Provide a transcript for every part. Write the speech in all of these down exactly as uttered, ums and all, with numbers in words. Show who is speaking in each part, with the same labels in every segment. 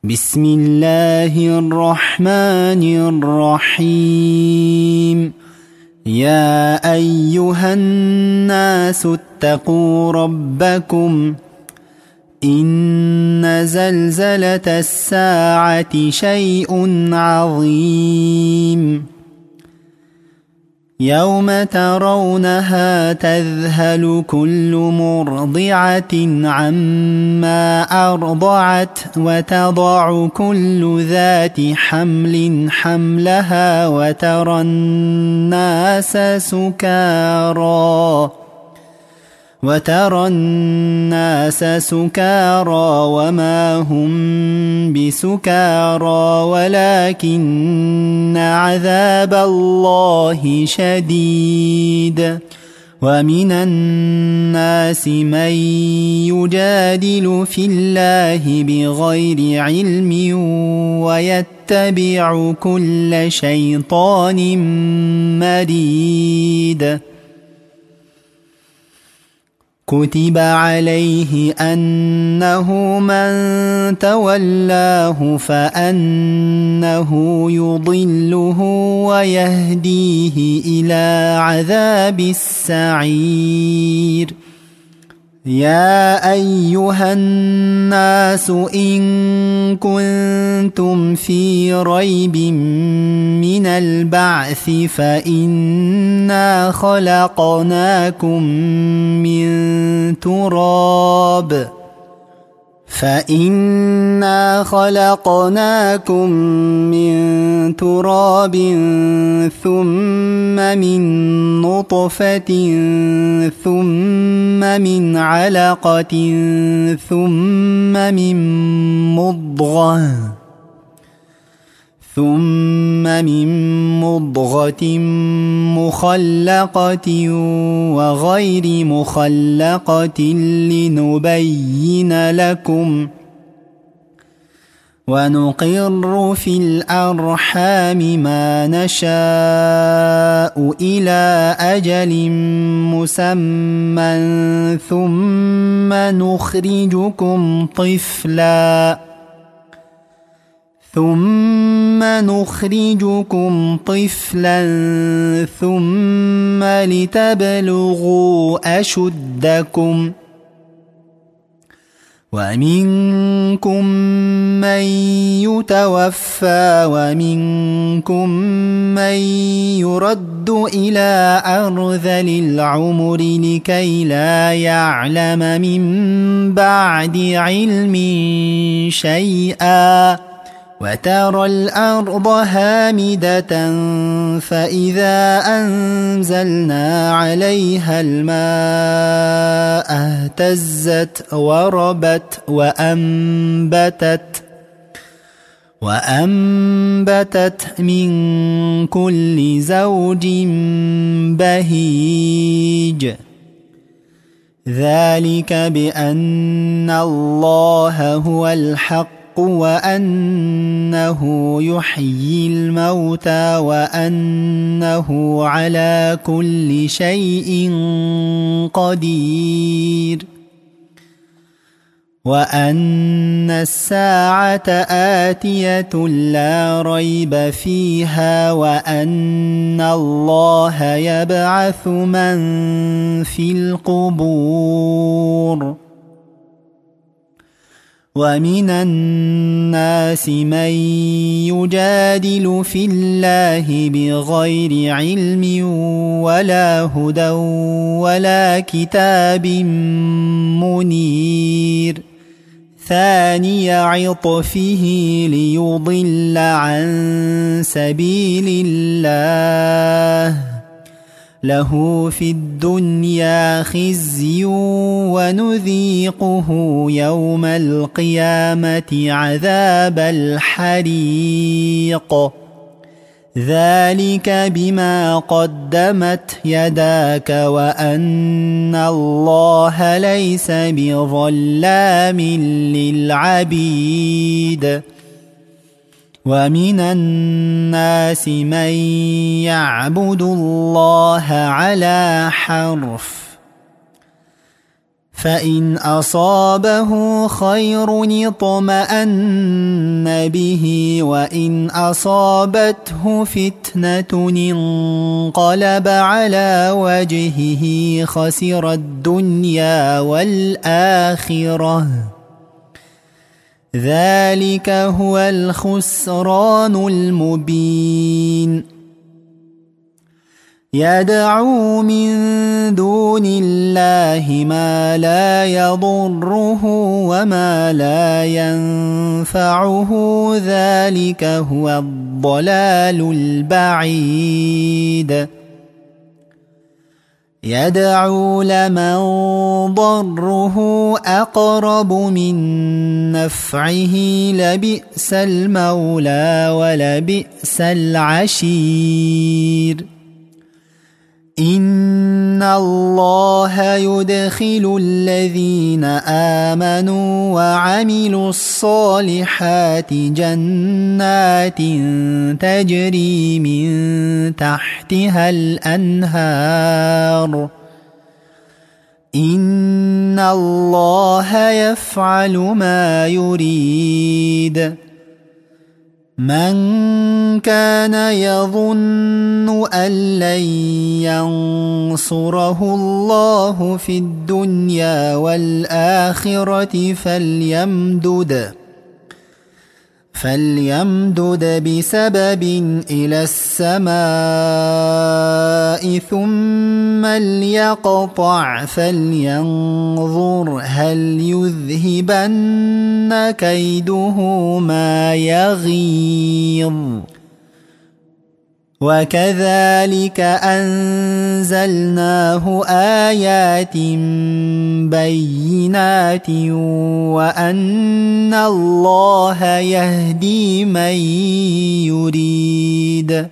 Speaker 1: بسم الله الرحمن الرحيم. يا أيها الناس اتقوا ربكم إن زلزلة الساعة شيء عظيم يوم ترونها تذهل كل مرضعة عما أرضعت وتضع كل ذات حمل حملها وترى الناس سكارى وترى الناس سكارى وما هم بسكارى ولكن عذاب الله شديد. ومن الناس من يجادل في الله بغير علم ويتبع كل شيطان مريد. كتب عليه أنه من تولاه فأنه يضله ويهديه إلى عذاب السعير. يا أيها الناس إن كنتم في ريب من البعث فإنا خلقناكم من تراب فإنا خلقناكم من تراب ثم من نطفة ثم من علقة ثم من مضغة ثم من مضغة مخلقة وغير مخلقة لنبين لكم ونقر في الأرحام ما نشاء إلى أجل مسمى ثم نخرجكم طفلاً ثم نخرجكم طفلا ثم لتبلغوا أشدكم ومنكم من يتوفى ومنكم من يرد إلى أرذل العمر لكي لا يعلم من بعد علم شيئا. وترى الأرض هامدة فإذا أنزلنا عليها الماء اهتزت وربت وأنبتت وأنبتت من كل زوج بهيج. ذلك بأن الله هو الحق وأنه يحيي الموتى وأنه على كل شيء قدير وأن الساعة آتية لا ريب فيها وأن الله يبعث من في القبور. ومن الناس من يجادل في الله بغير علم ولا هدى ولا كتاب منير. ثاني عطفه ليضل عن سبيل الله له في الدنيا خزي ونذيقه يوم القيامة عذاب الحريق. ذلك بما قدمت يداك وأن الله ليس بظلام للعبيد. ومن الناس من يعبد الله على حرف فإن أصابه خير اطمأن به وإن أصابته فتنة انقلب على وجهه خسر الدنيا والآخرة ذلك هو الخسران المبين يدعو من دون الله ما لا يضره وما لا ينفعه ذلك هو الضلال البعيد يدعو لمن ضره أقرب من نفعه لبئس المولى ولبئس العشير إن الله يدخل الذين آمنوا وعملوا الصالحات جنات تجري من تحتها الأنهار إن الله يفعل ما يريد من كان يظن أن لن ينصره الله في الدنيا والآخرة فليمدد فليمدد بسبب إلى السماء ثم ليقطع فلينظر هل يذهبن كيده ما يغيظ وكذلك أنزلناه آيات بينات وأن الله يهدي من يريد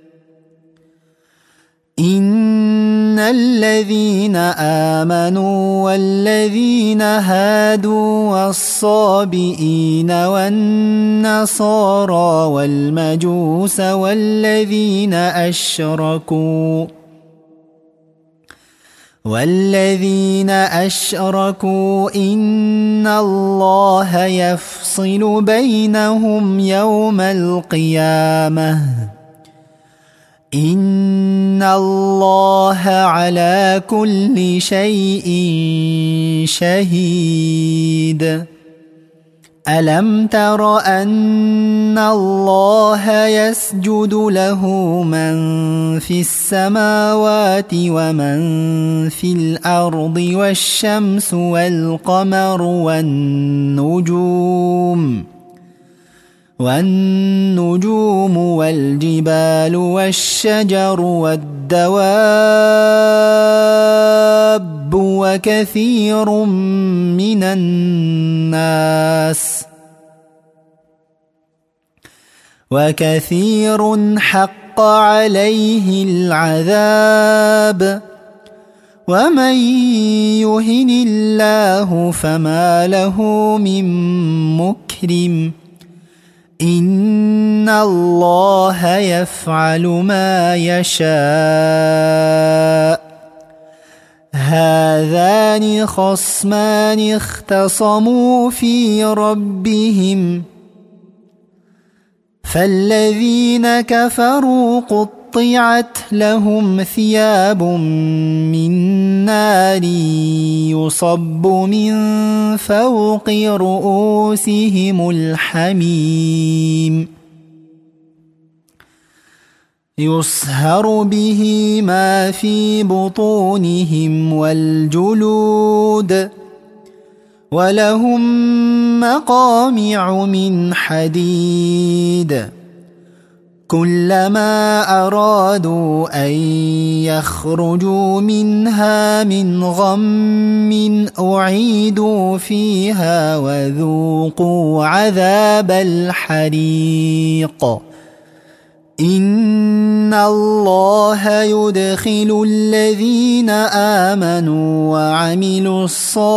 Speaker 1: إن الذين آمنوا والذين هادوا والصابئين والنصارى والمجوس والذين أشركوا والذين أشركوا إن الله يفصل بينهم يوم القيامة إن الله على كل شيء شهيد ألم تر أن الله يسجد له من في السماوات ومن في الأرض والشمس والقمر والنجوم والنجوم والجبال والشجر والدواب وكثير من الناس وكثير حق عليه العذاب ومن يهن الله فما له من مكرم إن الله يفعل ما يشاء هذان خصمان اختصموا في ربهم فالذين كفروا قطعت لهم ثياب من نار يصب من فوق رؤوسهم الحميم يصهر به ما في بطونهم والجلود ولهم مقامع من حديد كلما أرادوا أن يخرجوا منها من غم أعيدوا فيها وذوقوا عذاب الحريق إن الله يدخل الذين آمنوا وعملوا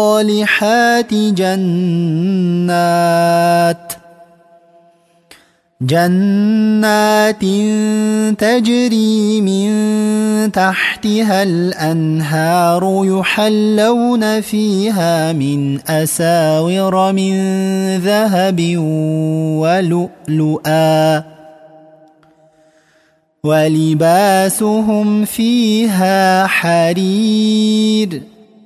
Speaker 1: الصالحات جنات جنات تجري من تحتها الأنهار يحلون فيها من أساور من ذهب ولؤلؤا ولباسهم فيها حرير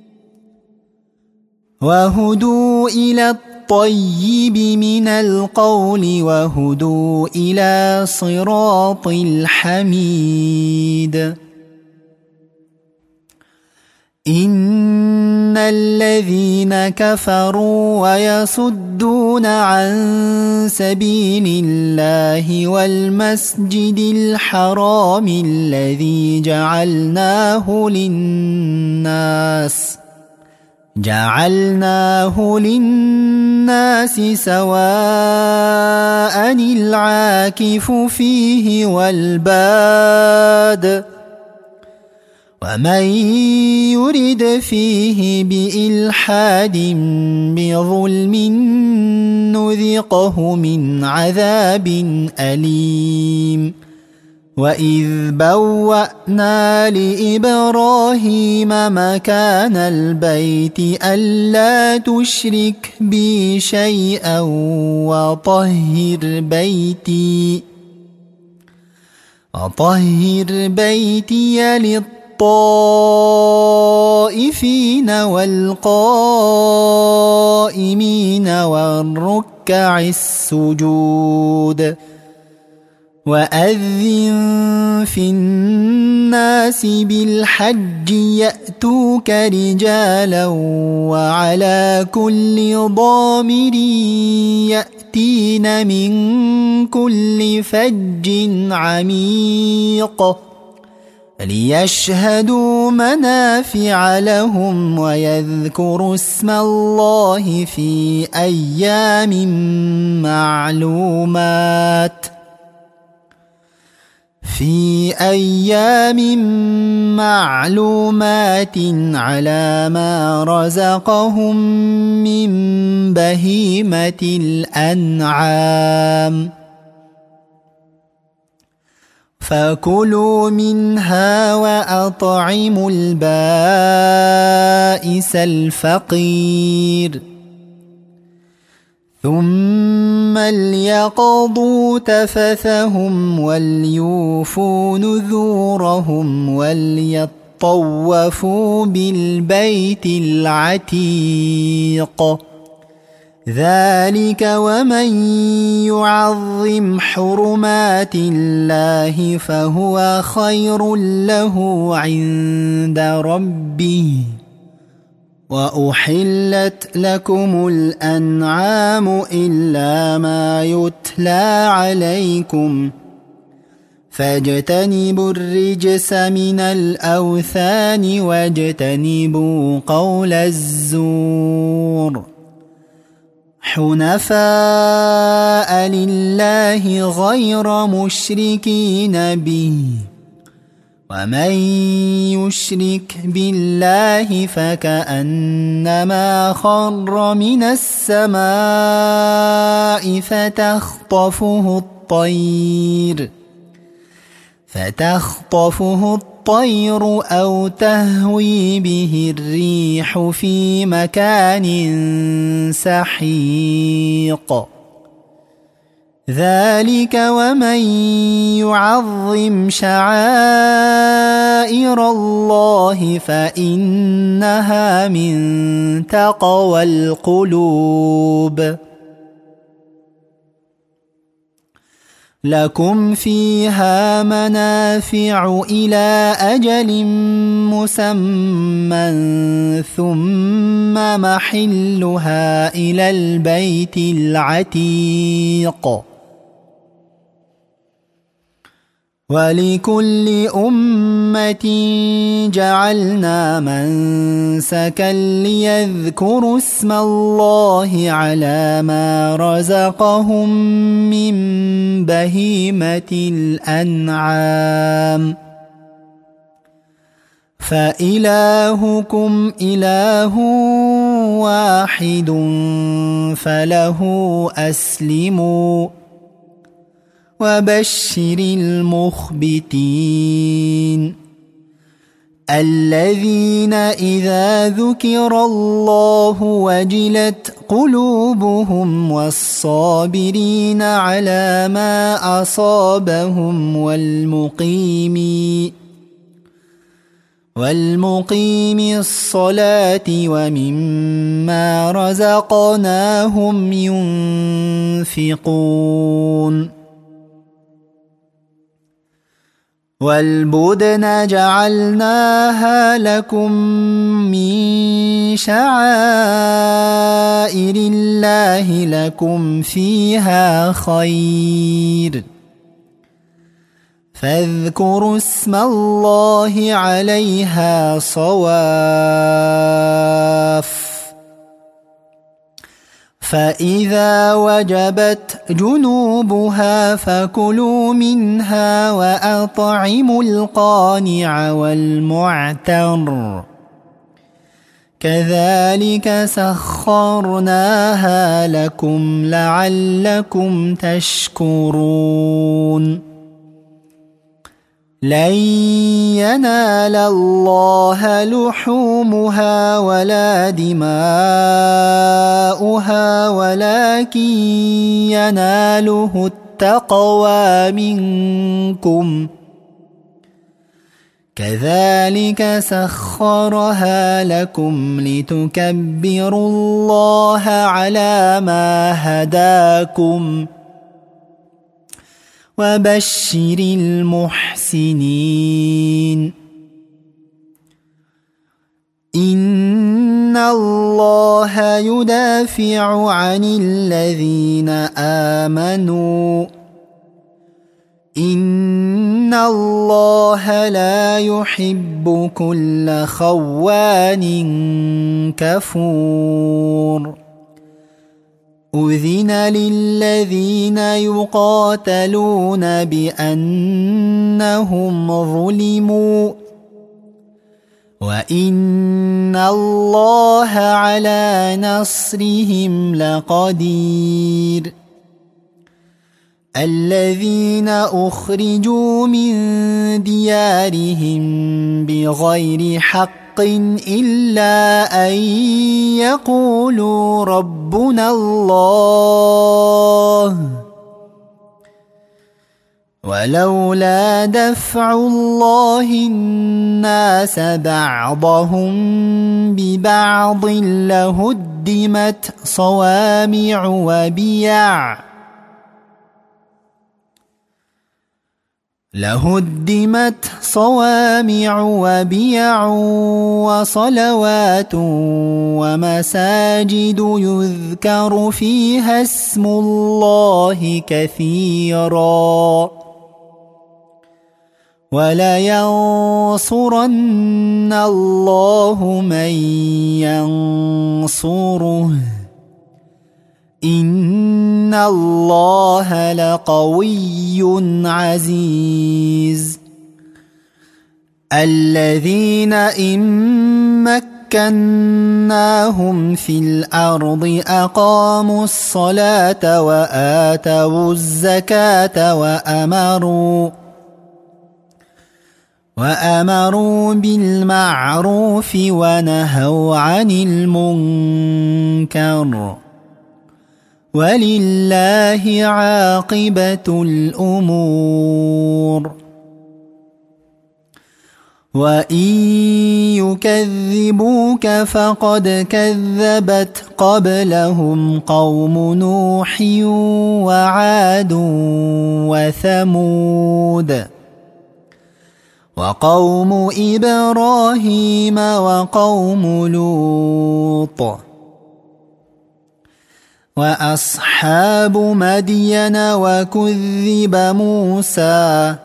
Speaker 1: وهدوا إلى الطيب من القول وهدوا إلى صراط الحميد إن الذين كفروا ويصدون عن سبيل الله والمسجد الحرام الذي جعلناه للناس جعلناه للناس سواء العاكف فيه والباد ومن يرد فيه بإلحاد بظلم نذقه من عذاب أليم وإذ بوأنا لإبراهيم مكان البيت ألا تشرك بي شيئا وطهر بيتي وطهر بيتي للطائفين والقائمين والركع السجود وأذن في الناس بالحج يأتوك رجالا وعلى كل ضامر يأتين من كل فج عميق ليشهدوا منافع لهم ويذكروا اسم الله في أيام معلومات في أيام معلومات على ما رزقهم من بهيمة الأنعام فكلوا منها وأطعموا البائس الفقير ثم ليقضوا تفثهم وليوفوا نذورهم وليطوفوا بالبيت العتيق ذلك ومن يعظم حرمات الله فهو خير له عند ربه وأحلت لكم الأنعام إلا ما يتلى عليكم فاجتنبوا الرجس من الأوثان واجتنبوا قول الزور حنفاء لله غير مشركين به ومن يشرك بالله فكأنما خر من السماء فتخطفه الطير فتخطفه الطير أو تهوي به الريح في مكان سحيق ذلك ومن يعظم شعائر الله فإنها من تقوى القلوب لكم فيها منافع إلى أجل مسمى ثم محلها إلى البيت العتيق ولكل أمة جعلنا منسكا ليذكروا اسم الله على ما رزقهم من بهيمة الأنعام فإلهكم إله واحد فله أسلموا وبشر المخبتين الذين إذا ذكر الله وجلت قلوبهم والصابرين على ما أصابهم والمقيم والمقيم الصلاة ومما رزقناهم ينفقون والبدن جعلناها لكم من شعائر الله لكم فيها خير فاذكروا اسم الله عليها صواف فإذا وجبت جنوبها فكلوا منها وأطعموا القانع والمعتر كذلك سخرناها لكم لعلكم تشكرون لن ينال الله لحومها ولا دماؤها ولكن يناله التقوى منكم كذلك سخرها لكم لتكبروا الله على ما هداكم وبشر المحسنين إن الله يدافع عن الذين آمنوا إن الله لا يحب كل خوان كفور أذن للذين يقاتلون بأنهم ظلموا وإن الله على نصرهم لقدير الذين أخرجوا من ديارهم بغير حق إلا أن يقولوا ربنا الله ولولا دفع الله الناس بعضهم ببعض لهدمت صوامع وبيع لهدمت صوامع وبيع وصلوات ومساجد يذكر فيها اسم الله كثيرا ولينصرن الله من ينصره إن الله لقوي عزيز الذين إن مكناهم في الأرض أقاموا الصلاة وآتوا الزكاة وأمروا وأمروا بالمعروف ونهوا عن المنكر ولله عاقبة الأمور وإن يكذبوك فقد كذبت قبلهم قوم نوح وعاد وثمود وقوم إبراهيم وقوم لوط وأصحاب مدين وكذب موسى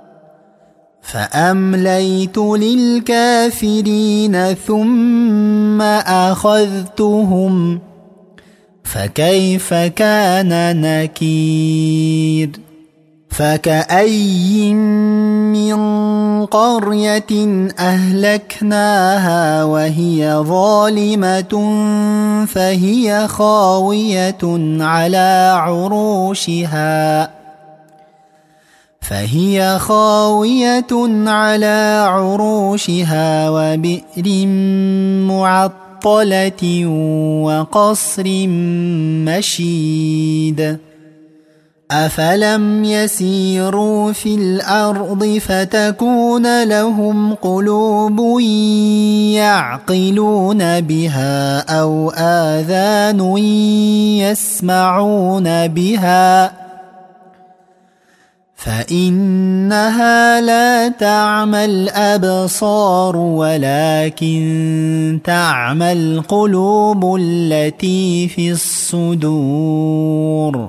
Speaker 1: فأمليت للكافرين ثم أخذتهم فكيف كان نكير فكأي من قرية أهلكناها وهي ظالمة فهي خاوية على عروشها فهي خاوية على عروشها وبئر معطلة وقصر مشيد أفلم يسيروا في الأرض فتكون لهم قلوب يعقلون بها أو آذان يسمعون بها فإنها لا تعمى الأبصار ولكن تعمى القلوب التي في الصدور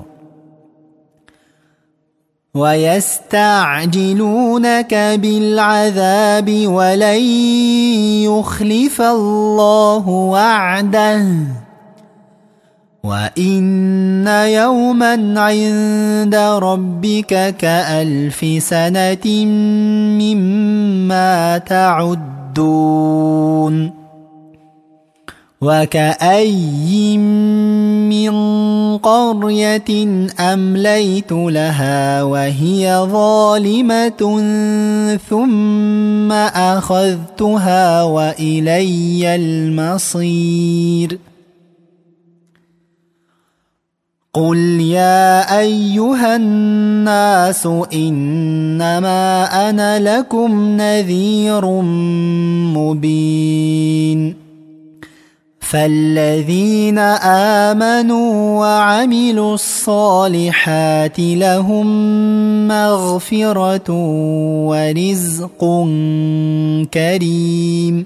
Speaker 1: ويستعجلونك بالعذاب ولن يخلف الله وعده وإن يوما عند ربك كألف سنة مما تعدون وكأي من قرية أمليت لها وهي ظالمة ثم أخذتها وإلي المصير قل يا أيها الناس إنما أنا لكم نذير مبين فالذين آمنوا وعملوا الصالحات لهم مغفرة ورزق كريم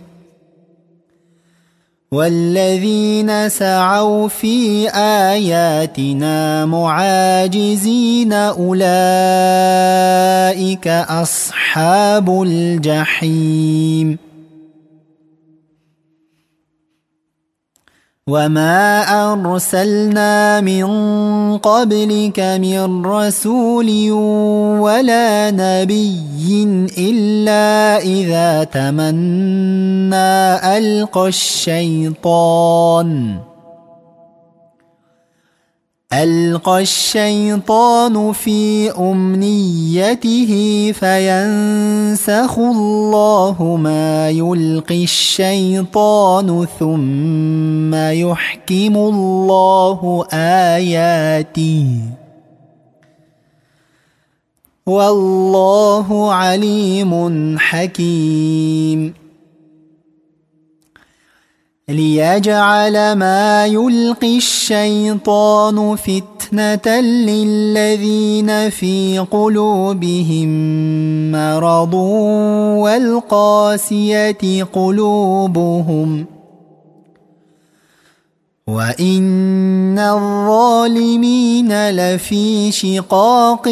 Speaker 1: والذين سعوا في آياتنا معاجزين أولئك أصحاب الجحيم وما أرسلنا من قبلك من رسول ولا نبي إلا إذا تمنى ألقى الشيطان ألقى الشيطان في أمنيته فينسخ الله ما يلقي الشيطان ثم يحكم الله آياته والله عليم حكيم ليجعل ما يلقي الشيطان فتنة للذين في قلوبهم مرض والقاسية قلوبهم وإن الظالمين لفي شقاق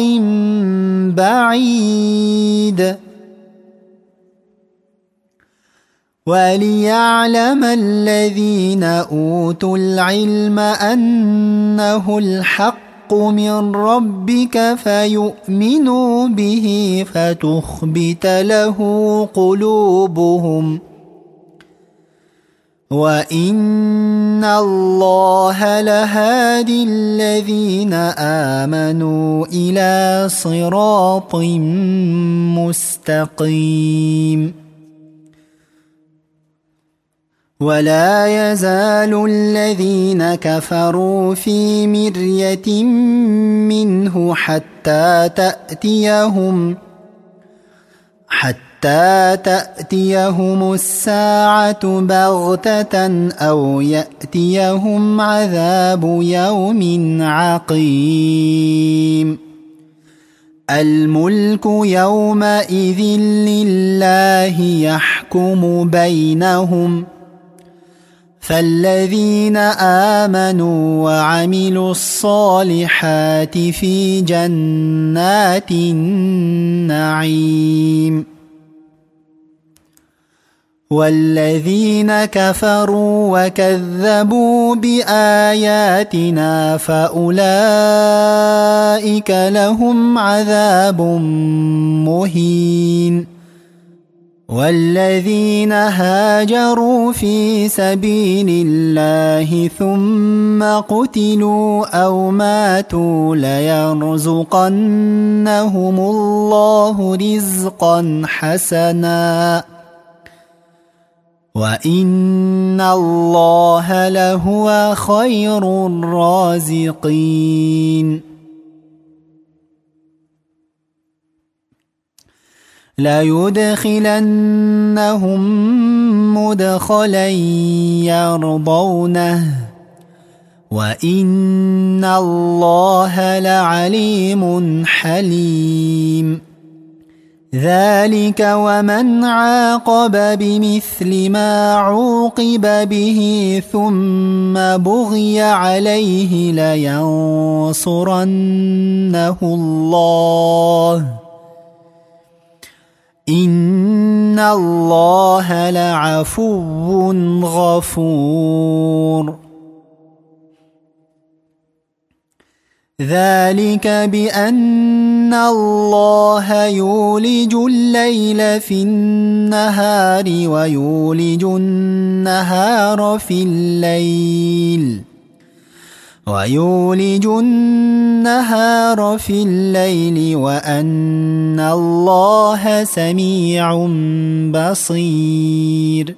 Speaker 1: بعيد وليعلم الذين أوتوا العلم أنه الحق من ربك فيؤمنوا به فتخبت له قلوبهم وإن الله لهادي الذين آمنوا إلى صراط مستقيم ولا يزال الذين كفروا في مرية منه حتى تأتيهم حتى تأتيهم الساعة بغتة أو يأتيهم عذاب يوم عقيم الملك يومئذ لله يحكم بينهم فالذين آمنوا وعملوا الصالحات في جنات النعيم والذين كفروا وكذبوا بآياتنا فأولئك لهم عذاب مهين والذين هاجروا في سبيل الله ثم قتلوا أو ماتوا ليرزقنهم الله رزقا حسنا وإن الله لهو خير الرازقين ليدخلنهم مدخلا يرضونه وإن الله لعليم حليم ذلك ومن عاقب بمثل ما عوقب به ثم بغي عليه لينصرنه الله إن الله لعفو غفور ذلك بأن الله يولج الليل في النهار ويولج النهار في الليل ويولج النهار في الليل وأن الله سميع بصير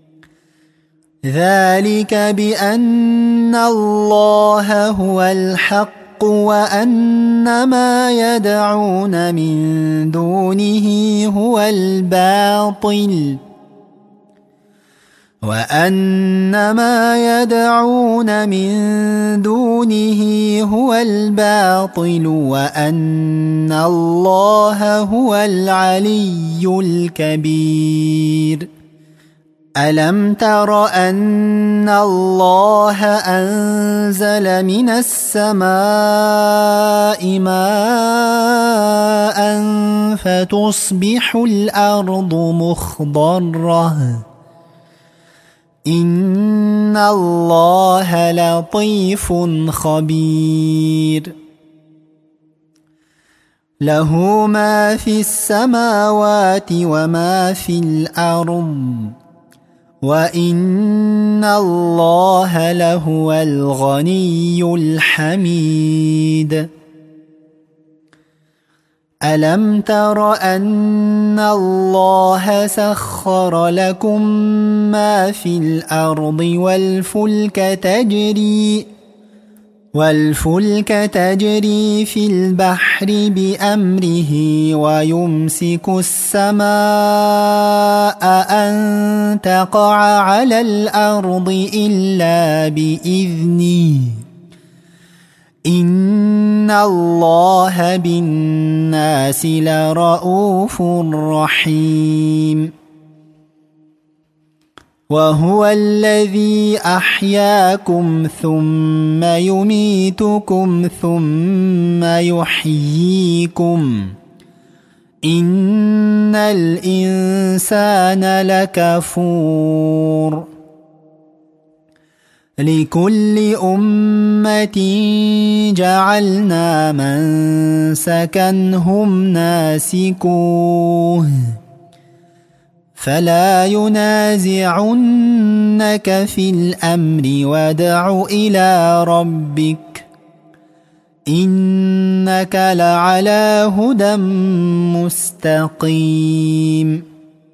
Speaker 1: ذلك بأن الله هو الحق وأن ما يدعون من دونه هو الباطل وأن ما يدعون من دونه هو الباطل وأن الله هو العلي الكبير ألم تر أن الله أنزل من السماء ماء فتصبح الأرض مخضرة إن الله لطيف خبير له ما في السماوات وما في الأرض وإن الله لهو الغني الحميد ألم تر أن الله سخر لكم ما في الأرض والفلك تجري والفلك تجري في البحر بأمره ويمسك السماء أن تقع على الأرض إلا بإذنه إن الله بالناس لرؤوف رحيم وهو الذي أحياكم ثم يميتكم ثم يحييكم إن الإنسان لكفور لكل أمة جعلنا منسكا هم ناسكوه فلا ينازعنك في الأمر وادع إلى ربك إنك لعلى هدى مستقيم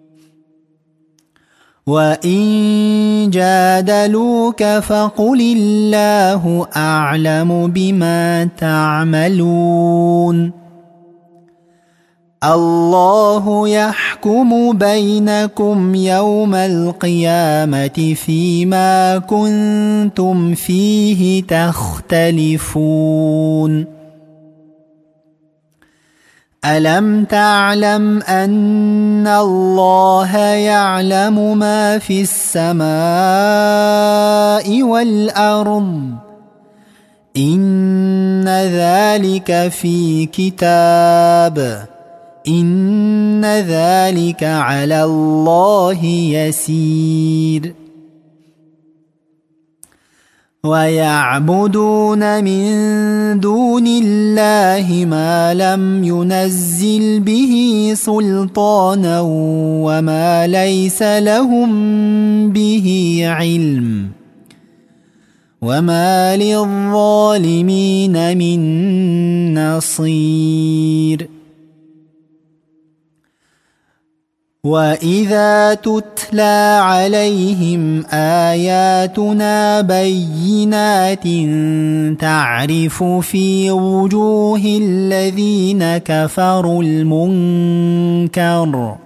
Speaker 1: وإن جادلوك فقل الله أعلم بما تعملون الله يحكم بينكم يوم القيامة فيما كنتم فيه تختلفون ألم تعلم أن الله يعلم ما في السماء والأرض إن ذلك في كتاب إن ذلك على الله يسير ويعبدون من دون الله ما لم ينزل به سلطانا وما ليس لهم به علم وما للظالمين من نصير وإذا تتلى عليهم آياتنا بينات تعرف في وجوه الذين كفروا المنكر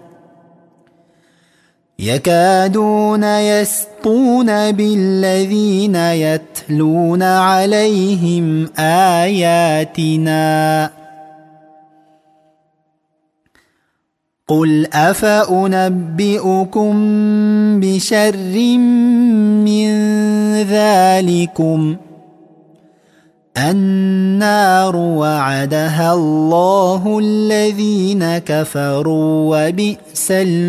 Speaker 1: يكادون يسطون بالذين يتلون عليهم آياتنا قل أفأنبئكم بشر من ذلكم النار وعدها الله الذين كفروا وبئس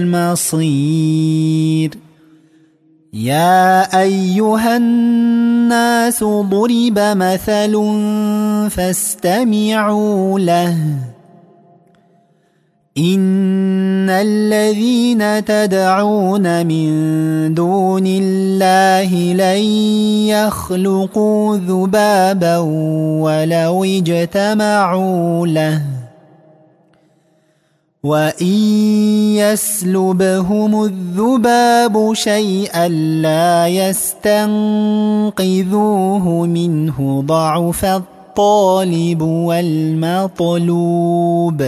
Speaker 1: المصير يا أيها الناس ضرب مثل فاستمعوا له إن الذين تدعون من دون الله لن يخلقوا ذبابا ولو اجتمعوا له وإن يسلبهم الذباب شيئا لا يستنقذوه منه ضعف الطالب والمطلوب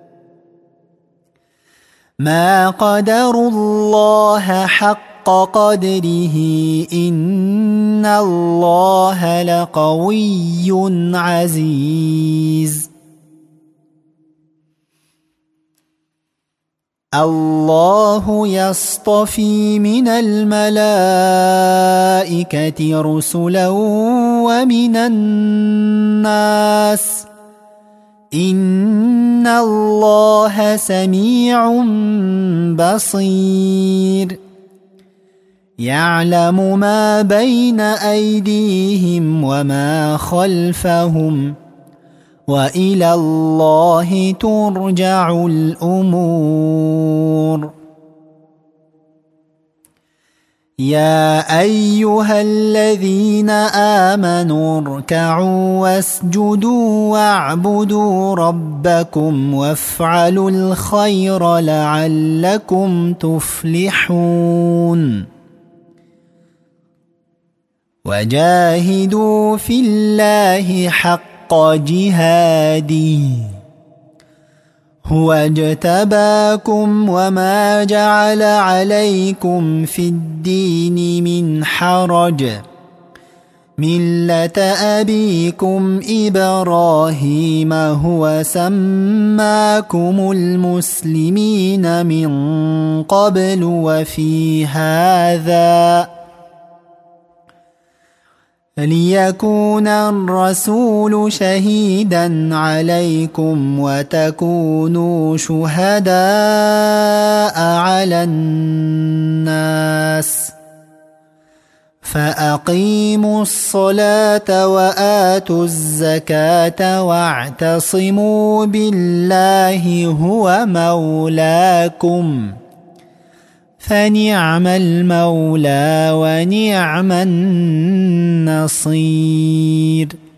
Speaker 1: ما قدروا الله حق قدره إن الله لقوي عزيز الله يصطفي من الملائكة رسلا ومن الناس إن الله سميع بصير يعلم ما بين أيديهم وما خلفهم وإلى الله ترجع الأمور يا أيها الذين آمنوا اركعوا واسجدوا واعبدوا ربكم وافعلوا الخير لعلكم تفلحون وجاهدوا في الله حق جهاده هو اجتباكم وما جعل عليكم في الدين من حرج ملة أبيكم إبراهيم هو سماكم المسلمين من قبل وفي هذا ليكون الرسول شهيدا عليكم وتكونوا شهداء على الناس فأقيموا الصلاة وآتوا الزكاة واعتصموا بالله هو مولاكم فنعم المولى ونعم النصير